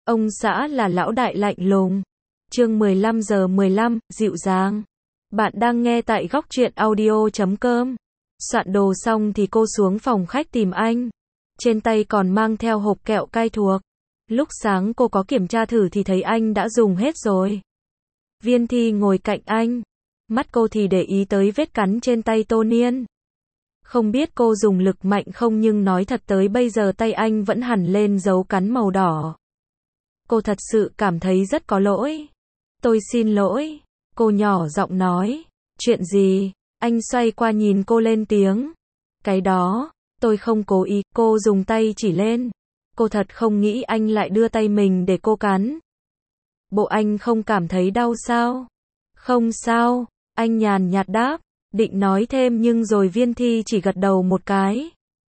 Ông xã là lão đại lạnh lùng. Chương 15:15, dịu dàng. Bạn đang nghe tại góc truyện audio.com. Soạn đồ xong thì cô xuống phòng khách tìm anh. Trên tay còn mang theo hộp kẹo cai thuộc. Lúc sáng cô có kiểm tra thử thì thấy anh đã dùng hết rồi. Viên Thi ngồi cạnh anh. Mắt cô thì để ý tới vết cắn trên tay Tô Niên. Không biết cô dùng lực mạnh không nhưng nói thật tới bây giờ tay anh vẫn hằn lên dấu cắn màu đỏ. Cô thật sự cảm thấy rất có lỗi. Tôi xin lỗi. Cô nhỏ giọng nói. Chuyện gì? Anh xoay qua nhìn cô lên tiếng. Cái đó, tôi không cố ý, cô dùng tay chỉ lên. Cô thật không nghĩ anh lại đưa tay mình để cô cắn. Bộ anh không cảm thấy đau sao? Không sao, anh nhàn nhạt đáp. Định nói thêm nhưng rồi Viên Thi chỉ gật đầu một cái.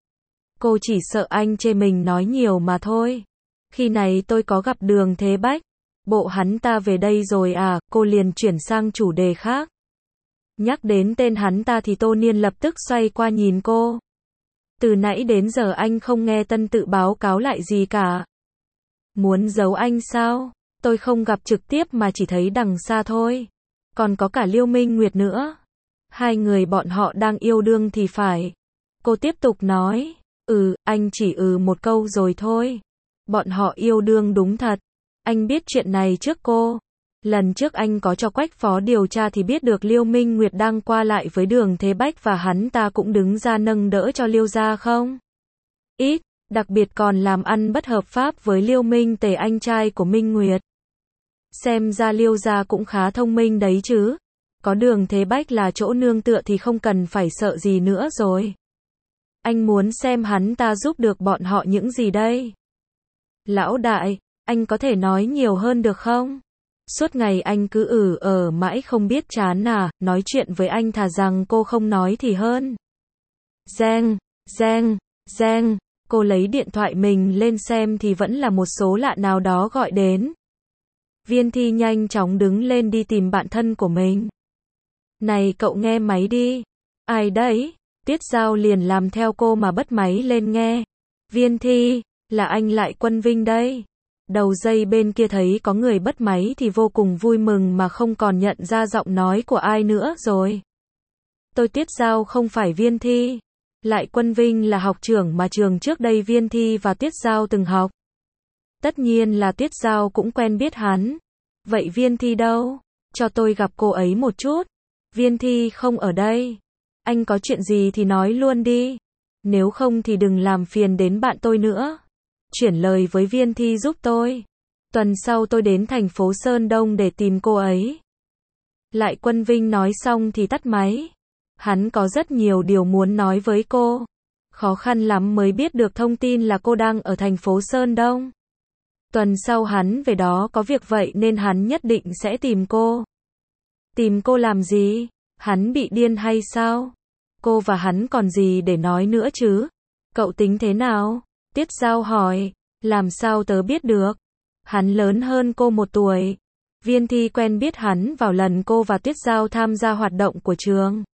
Cô chỉ sợ anh chê mình nói nhiều mà thôi. Khi này tôi có gặp Đường Thế Bách. Bộ hắn ta về đây rồi à? Cô liền chuyển sang chủ đề khác. Nhắc đến tên hắn ta thì Tô Niên lập tức xoay qua nhìn cô. Từ nãy đến giờ anh không nghe Tân Tự báo cáo lại gì cả. Muốn giấu anh sao? Tôi không gặp trực tiếp mà chỉ thấy đằng xa thôi. Còn có cả Liêu Minh Nguyệt nữa. Hai người bọn họ đang yêu đương thì phải. Cô tiếp tục nói. Anh chỉ một câu rồi thôi. Bọn họ yêu đương đúng thật. Anh biết chuyện này trước cô. Lần trước anh có cho Quách phó điều tra thì biết được Liêu Minh Nguyệt đang qua lại với Đường Thế Bách và hắn ta cũng đứng ra nâng đỡ cho Liêu gia không? Ít, đặc biệt còn làm ăn bất hợp pháp với Liêu Minh Tề anh trai của Minh Nguyệt. Xem ra Liêu gia cũng khá thông minh đấy chứ. Có Đường Thế Bách là chỗ nương tựa thì không cần phải sợ gì nữa rồi. Anh muốn xem hắn ta giúp được bọn họ những gì đây? Lão đại, anh có thể nói nhiều hơn được không? Suốt ngày anh cứ mãi không biết chán à, nói chuyện với anh thà rằng cô không nói thì hơn. Reng, cô lấy điện thoại mình lên xem thì vẫn là một số lạ nào đó gọi đến. Viên Thi nhanh chóng đứng lên đi tìm bạn thân của mình. Này cậu nghe máy đi. Ai đấy? Tiết Giao liền làm theo cô mà bật máy lên nghe. Viên Thi, là anh Lại Quân Vinh đây. Đầu dây bên kia thấy có người bắt máy thì vô cùng vui mừng mà không còn nhận ra giọng nói của ai nữa rồi. Tôi Tiết Giao không phải Viên Thi. Lại Quân Vinh là học trưởng mà trường trước đây Viên Thi và Tiết Giao từng học. Tất nhiên là Tiết Giao cũng quen biết hắn. Vậy Viên Thi đâu? Cho tôi gặp cô ấy một chút. Viên Thi không ở đây. Anh có chuyện gì thì nói luôn đi. Nếu không thì đừng làm phiền đến bạn tôi nữa. Chuyển lời với Viên Thi giúp tôi. Tuần sau tôi đến thành phố Sơn Đông để tìm cô ấy. Lại Quân Vinh nói xong thì tắt máy. Hắn có rất nhiều điều muốn nói với cô. Khó khăn lắm mới biết được thông tin là cô đang ở thành phố Sơn Đông. Tuần sau hắn về đó có việc vậy nên hắn nhất định sẽ tìm cô. Tìm cô làm gì? Hắn bị điên hay sao? Cô và hắn còn gì để nói nữa chứ? Cậu tính thế nào? Tiết Giao hỏi. Làm sao tớ biết được? Hắn lớn hơn cô 1 tuổi. Viên Thi quen biết hắn vào lần cô và Tiết Giao tham gia hoạt động của trường.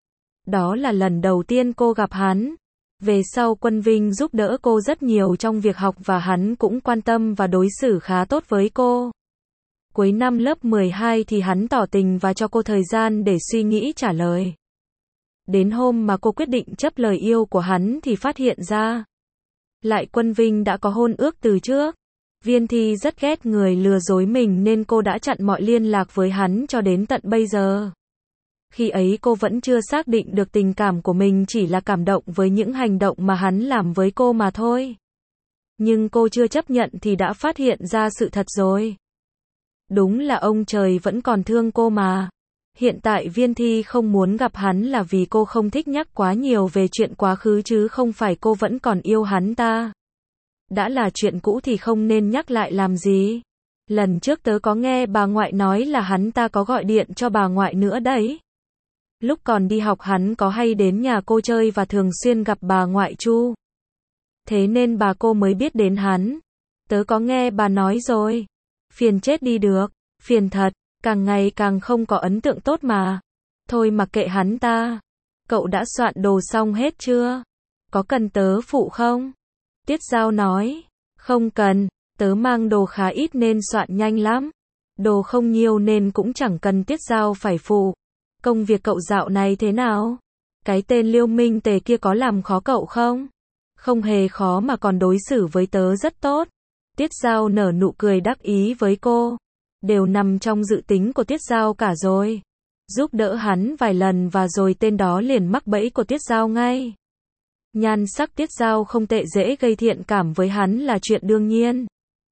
Đó là lần đầu tiên cô gặp hắn. Về sau Quân Vinh giúp đỡ cô rất nhiều trong việc học và hắn cũng quan tâm và đối xử khá tốt với cô. Cuối năm lớp 12 thì hắn tỏ tình và cho cô thời gian để suy nghĩ trả lời. Đến hôm mà cô quyết định chấp lời yêu của hắn thì phát hiện ra Lại Quân Vinh đã có hôn ước từ trước. Viên Thi rất ghét người lừa dối mình nên cô đã chặn mọi liên lạc với hắn cho đến tận bây giờ. Khi ấy cô vẫn chưa xác định được tình cảm của mình, chỉ là cảm động với những hành động mà hắn làm với cô mà thôi. Nhưng cô chưa chấp nhận thì đã phát hiện ra sự thật rồi. Đúng là ông trời vẫn còn thương cô mà. Hiện tại Viên Thi không muốn gặp hắn là vì cô không thích nhắc quá nhiều về chuyện quá khứ chứ không phải cô vẫn còn yêu hắn ta. Đã là chuyện cũ thì không nên nhắc lại làm gì. Lần trước tớ có nghe bà ngoại nói là hắn ta có gọi điện cho bà ngoại nữa đấy. Lúc còn đi học hắn có hay đến nhà cô chơi và thường xuyên gặp bà ngoại Chu. Thế nên bà cô mới biết đến hắn. Tớ có nghe bà nói rồi. Phiền chết đi được. Phiền thật. Càng ngày càng không có ấn tượng tốt mà. Thôi mặc kệ hắn ta. Cậu đã soạn đồ xong hết chưa? Có cần tớ phụ không? Tiết Giao nói. Không cần. Tớ mang đồ khá ít nên soạn nhanh lắm. Đồ không nhiều nên cũng chẳng cần Tiết Giao phải phụ. Công việc cậu dạo này thế nào? Cái tên Liêu Minh Tề kia có làm khó cậu không? Không hề khó mà còn đối xử với tớ rất tốt. Tiết Giao nở nụ cười đắc ý với cô. Đều nằm trong dự tính của Tiết Giao cả rồi. Giúp đỡ hắn vài lần và rồi tên đó liền mắc bẫy của Tiết Giao ngay. Nhan sắc Tiết Giao không tệ, dễ gây thiện cảm với hắn là chuyện đương nhiên.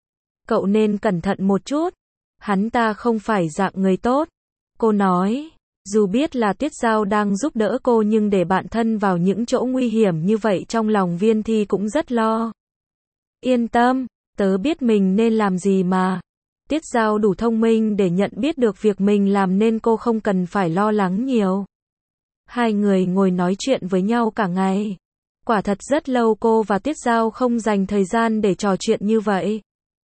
Cậu nên cẩn thận một chút. Hắn ta không phải dạng người tốt. Cô nói. Dù biết là Tiết Giao đang giúp đỡ cô nhưng để bạn thân vào những chỗ nguy hiểm như vậy trong lòng Viên Thi cũng rất lo. Yên tâm, tớ biết mình nên làm gì mà. Tiết Giao đủ thông minh để nhận biết được việc mình làm nên cô không cần phải lo lắng nhiều. Hai người ngồi nói chuyện với nhau cả ngày. Quả thật rất lâu cô và Tiết Giao không dành thời gian để trò chuyện như vậy.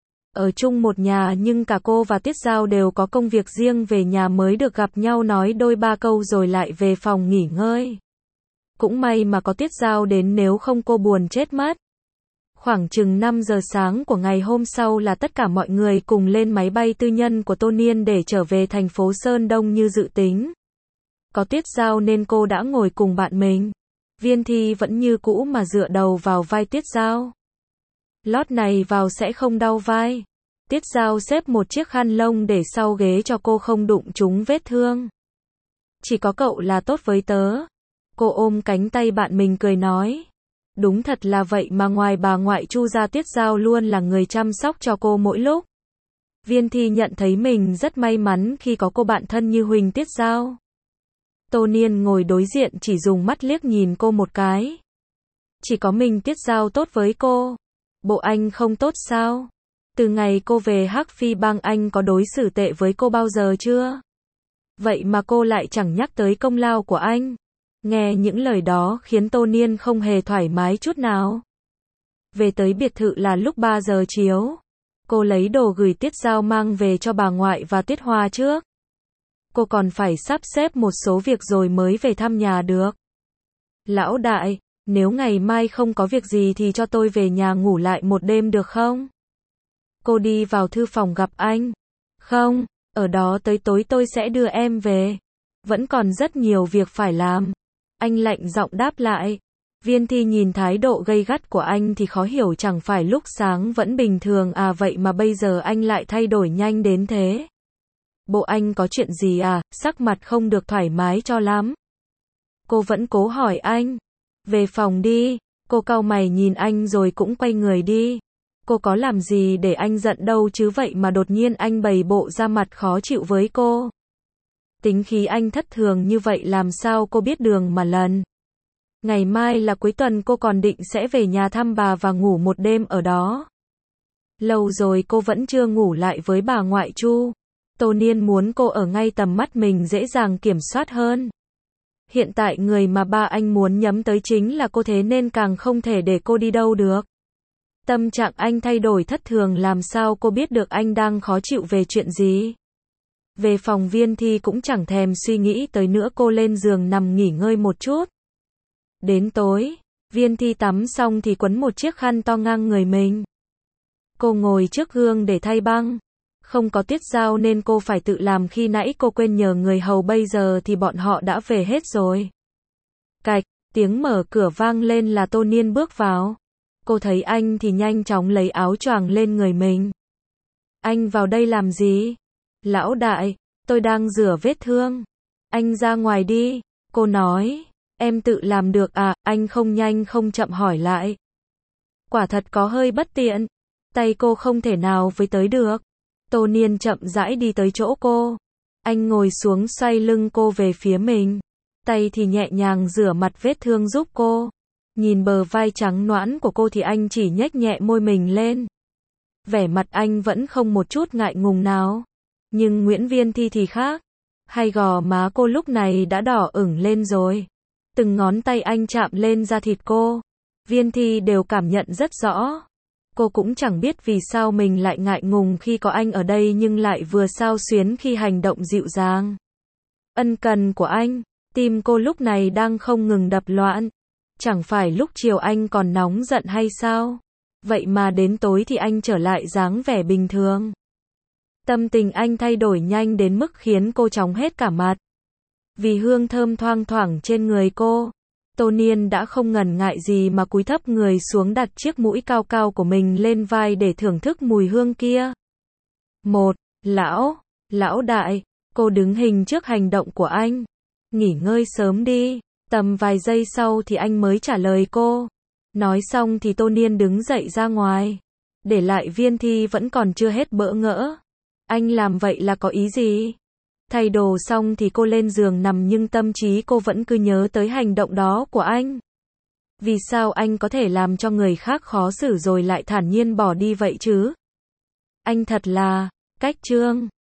Ở chung một nhà nhưng cả cô và Tiết Giao đều có công việc riêng, về nhà mới được gặp nhau nói đôi ba câu rồi lại về phòng nghỉ ngơi. Cũng may mà có Tiết Giao đến, nếu không cô buồn chết mất. Khoảng chừng 5 giờ sáng của ngày hôm sau là tất cả mọi người cùng lên máy bay tư nhân của Tô Niên để trở về thành phố Sơn Đông như dự tính. Có Tiết Giao nên cô đã ngồi cùng bạn mình. Viên Thi vẫn như cũ mà dựa đầu vào vai Tiết Giao. Lót này vào sẽ không đau vai. Tiết Giao xếp một chiếc khăn lông để sau ghế cho cô không đụng trúng vết thương. Chỉ có cậu là tốt với tớ. Cô ôm cánh tay bạn mình cười nói. Đúng thật là vậy mà, ngoài bà ngoại Chu ra Tiết Giao luôn là người chăm sóc cho cô mỗi lúc. Viên Thi nhận thấy mình rất may mắn khi có cô bạn thân như Huỳnh Tiết Giao. Tô Niên ngồi đối diện chỉ dùng mắt liếc nhìn cô một cái. Chỉ có mình Tiết Giao tốt với cô. Bộ anh không tốt sao? Từ ngày cô về Hắc Phi Bang anh có đối xử tệ với cô bao giờ chưa? Vậy mà cô lại chẳng nhắc tới công lao của anh. Nghe những lời đó khiến Tô Niên không hề thoải mái chút nào. Về tới biệt thự là lúc 3 giờ chiều. Cô lấy đồ gửi Tiết Giao mang về cho bà ngoại và Tiết Hoa trước. Cô còn phải sắp xếp một số việc rồi mới về thăm nhà được. Lão đại, nếu ngày mai không có việc gì thì cho tôi về nhà ngủ lại một đêm được không? Cô đi vào thư phòng gặp anh. Không, ở đó tới tối tôi sẽ đưa em về. Vẫn còn rất nhiều việc phải làm. Anh lạnh giọng đáp lại. Viên Thi nhìn thái độ gay gắt của anh thì khó hiểu, chẳng phải lúc sáng vẫn bình thường à, vậy mà bây giờ anh lại thay đổi nhanh đến thế. Bộ anh có chuyện gì à, sắc mặt không được thoải mái cho lắm. Cô vẫn cố hỏi anh. Về phòng đi. Cô cau mày nhìn anh rồi cũng quay người đi. Cô có làm gì để anh giận đâu chứ, vậy mà đột nhiên anh bày bộ ra mặt khó chịu với cô. Tính khí anh thất thường như vậy làm sao cô biết đường mà lần. Ngày mai là cuối tuần, cô còn định sẽ về nhà thăm bà và ngủ một đêm ở đó. Lâu rồi cô vẫn chưa ngủ lại với bà ngoại Chu. Tô Niên muốn cô ở ngay tầm mắt mình, dễ dàng kiểm soát hơn. Hiện tại người mà ba anh muốn nhắm tới chính là cô, thế nên càng không thể để cô đi đâu được. Tâm trạng anh thay đổi thất thường, làm sao cô biết được anh đang khó chịu về chuyện gì. Về phòng, Viên Thi cũng chẳng thèm suy nghĩ tới nữa, cô lên giường nằm nghỉ ngơi một chút. Đến tối, Viên Thi tắm xong thì quấn một chiếc khăn to ngang người mình. Cô ngồi trước gương để thay băng. Không có Tiết Giao nên cô phải tự làm, khi nãy cô quên nhờ người hầu, bây giờ thì bọn họ đã về hết rồi. Cạch, tiếng mở cửa vang lên là Tô Niên bước vào. Cô thấy anh thì nhanh chóng lấy áo choàng lên người mình. Anh vào đây làm gì? Lão đại, tôi đang rửa vết thương. Anh ra ngoài đi. Cô nói, em tự làm được à? Anh không nhanh không chậm hỏi lại. Quả thật có hơi bất tiện. Tay cô không thể nào với tới được. Tô Niên chậm rãi đi tới chỗ cô. Anh ngồi xuống xoay lưng cô về phía mình. Tay thì nhẹ nhàng rửa mặt vết thương giúp cô. Nhìn bờ vai trắng nõn của cô thì anh chỉ nhếch nhẹ môi mình lên. Vẻ mặt anh vẫn không một chút ngại ngùng nào. Nhưng Nguyễn Viên Thi thì khác. Hai gò má cô lúc này đã đỏ ửng lên rồi. Từng ngón tay anh chạm lên da thịt cô. Viên Thi đều cảm nhận rất rõ. Cô cũng chẳng biết vì sao mình lại ngại ngùng khi có anh ở đây, nhưng lại vừa xao xuyến khi hành động dịu dàng, ân cần của anh. Tim cô lúc này đang không ngừng đập loạn. Chẳng phải lúc chiều anh còn nóng giận hay sao? Vậy mà đến tối thì anh trở lại dáng vẻ bình thường. Tâm tình anh thay đổi nhanh đến mức khiến cô chóng hết cả mặt. Vì hương thơm thoang thoảng trên người cô, Tô Niên đã không ngần ngại gì mà cúi thấp người xuống đặt chiếc mũi cao cao của mình lên vai để thưởng thức mùi hương kia. Lão đại, cô đứng hình trước hành động của anh. Nghỉ ngơi sớm đi. Tầm vài giây sau thì anh mới trả lời cô. Nói xong thì Tô Niên đứng dậy ra ngoài. Để lại Viên Thi vẫn còn chưa hết bỡ ngỡ. Anh làm vậy là có ý gì? Thay đồ xong thì cô lên giường nằm nhưng tâm trí cô vẫn cứ nhớ tới hành động đó của anh. Vì sao anh có thể làm cho người khác khó xử rồi lại thản nhiên bỏ đi vậy chứ? Anh thật là cách trương.